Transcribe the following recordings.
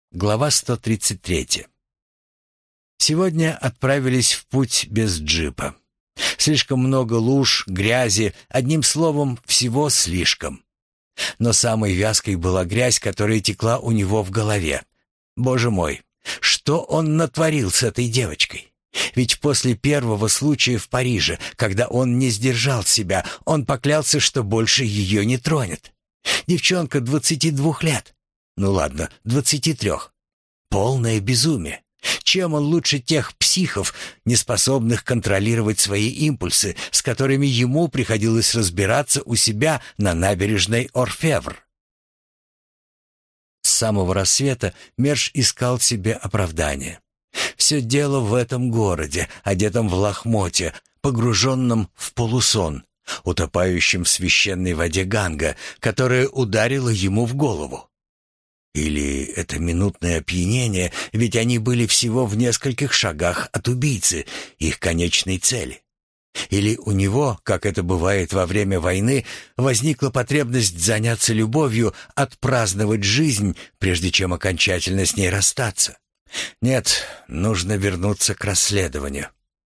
Глава 133. Сегодня отправились в путь без джипа. Слишком много луж, грязи, одним словом, всего слишком. Но самой вязкой была грязь, которая текла у него в голове. Боже мой, что он натворил с этой девочкой? Ведь после первого случая в Париже, когда он не сдержал себя, он поклялся, что больше ее не тронет. Девчонка 22 лет. Ну ладно, 23. Полное безумие. Чем он лучше тех психов, неспособных контролировать свои импульсы, с которыми ему приходилось разбираться у себя на набережной Орфевр? С самого рассвета Мерш искал себе оправдание. Все дело в этом городе, одетом в лохмотья, погруженном в полусон, утопающем в священной воде Ганга, которая ударила ему в голову. Или это минутное опьянение, ведь они были всего в нескольких шагах от убийцы, их конечной цели. Или у него, как это бывает во время войны, возникла потребность заняться любовью, отпраздновать жизнь, прежде чем окончательно с ней расстаться. Нет, нужно вернуться к расследованию.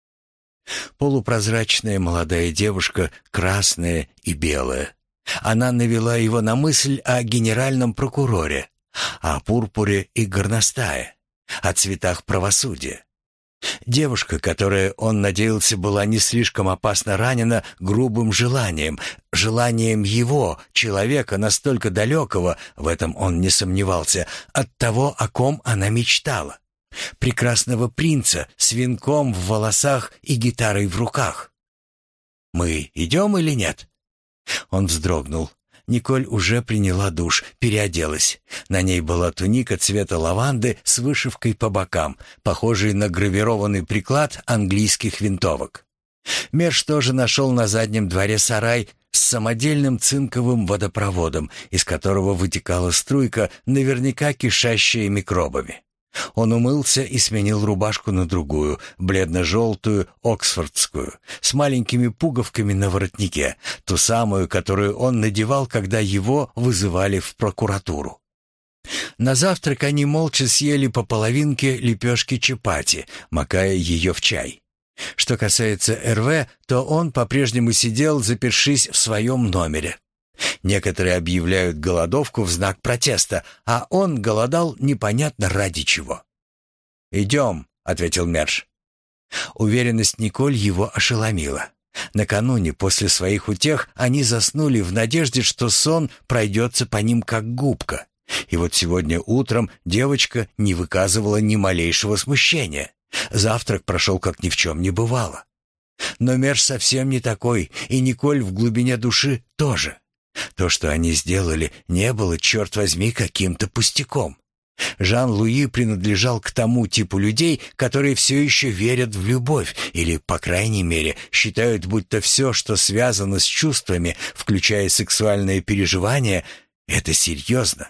Полупрозрачная молодая девушка, красная и белая. Она навела его на мысль о генеральном прокуроре, о пурпуре и горностае, о цветах правосудия. Девушка, которая, он надеялся, была не слишком опасно ранена грубым желанием его, человека настолько далекого, в этом он не сомневался, от того, о ком она мечтала. Прекрасного принца с венком в волосах и гитарой в руках. «Мы идем или нет?» Он вздрогнул. Николь уже приняла душ, переоделась. На ней была туника цвета лаванды с вышивкой по бокам, похожей на гравированный приклад английских винтовок. Мерш тоже нашел на заднем дворе сарай с самодельным цинковым водопроводом, из которого вытекала струйка, наверняка кишащая микробами. Он умылся и сменил рубашку на другую, бледно-желтую, оксфордскую, с маленькими пуговками на воротнике, ту самую, которую он надевал, когда его вызывали в прокуратуру. На завтрак они молча съели по половинке лепешки чапати, макая ее в чай. Что касается Эрве, то он по-прежнему сидел, запершись в своем номере. Некоторые объявляют голодовку в знак протеста, а он голодал непонятно ради чего. «Идем», — ответил Мерш. Уверенность Николь его ошеломила. Накануне, после своих утех, они заснули в надежде, что сон пройдется по ним как губка. И вот сегодня утром девочка не выказывала ни малейшего смущения. Завтрак прошел, как ни в чем не бывало. Но Мерш совсем не такой, и Николь в глубине души тоже. То, что они сделали, не было, черт возьми, каким-то пустяком. Жан-Луи принадлежал к тому типу людей, которые все еще верят в любовь или, по крайней мере, считают, будто все, что связано с чувствами, включая сексуальные переживания, это серьезно.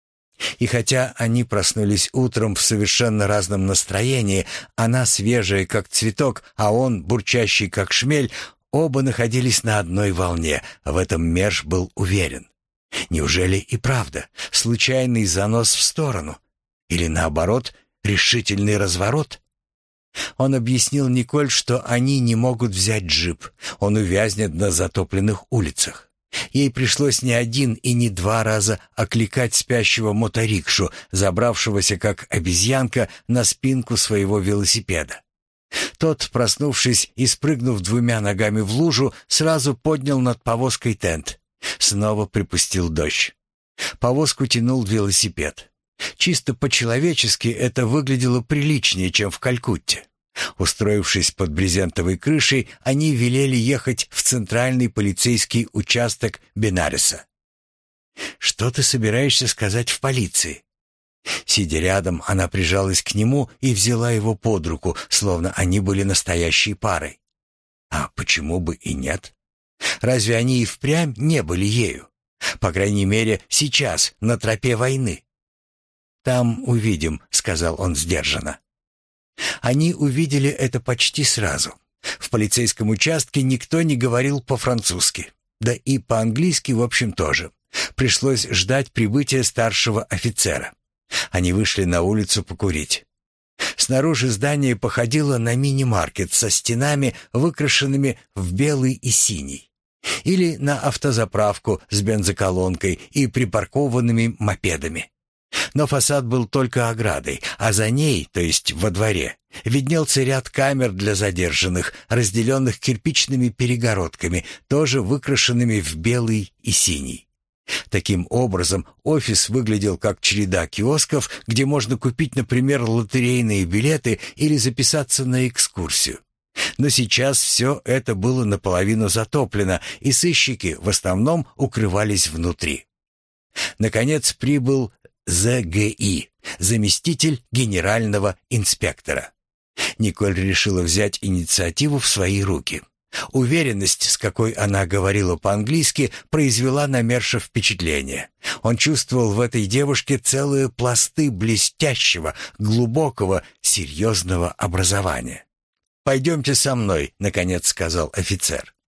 И хотя они проснулись утром в совершенно разном настроении, она свежая, как цветок, а он бурчащий, как шмель, оба находились на одной волне, в этом Мерш был уверен. Неужели и правда случайный занос в сторону? Или наоборот, решительный разворот? Он объяснил Николь, что они не могут взять джип, он увязнет на затопленных улицах. Ей пришлось не один и не два раза окликать спящего моторикшу, забравшегося как обезьянка на спинку своего велосипеда. Тот, проснувшись и спрыгнув двумя ногами в лужу, сразу поднял над повозкой тент. Снова припустил дождь. Повозку тянул велосипед. Чисто по-человечески это выглядело приличнее, чем в Калькутте. Устроившись под брезентовой крышей, они велели ехать в центральный полицейский участок Бенареса. «Что ты собираешься сказать в полиции?» Сидя рядом, она прижалась к нему и взяла его под руку, словно они были настоящей парой. А почему бы и нет? Разве они и впрямь не были ею? По крайней мере, сейчас, на тропе войны. «Там увидим», — сказал он сдержанно. Они увидели это почти сразу. В полицейском участке никто не говорил по-французски. Да и по-английски, в общем, тоже. Пришлось ждать прибытия старшего офицера. Они вышли на улицу покурить. Снаружи здание походило на мини-маркет со стенами, выкрашенными в белый и синий. Или на автозаправку с бензоколонкой и припаркованными мопедами. Но фасад был только оградой, а за ней, то есть во дворе, виднелся ряд камер для задержанных, разделенных кирпичными перегородками, тоже выкрашенными в белый и синий. Таким образом, офис выглядел как череда киосков, где можно купить, например, лотерейные билеты или записаться на экскурсию. Но сейчас все это было наполовину затоплено, и сыщики в основном укрывались внутри. Наконец прибыл ЗГИ, заместитель генерального инспектора. Николь решила взять инициативу в свои руки. Уверенность, с какой она говорила по-английски, произвела на Мерша впечатление. Он чувствовал в этой девушке целые пласты блестящего, глубокого, серьезного образования. «Пойдемте со мной», — наконец сказал офицер.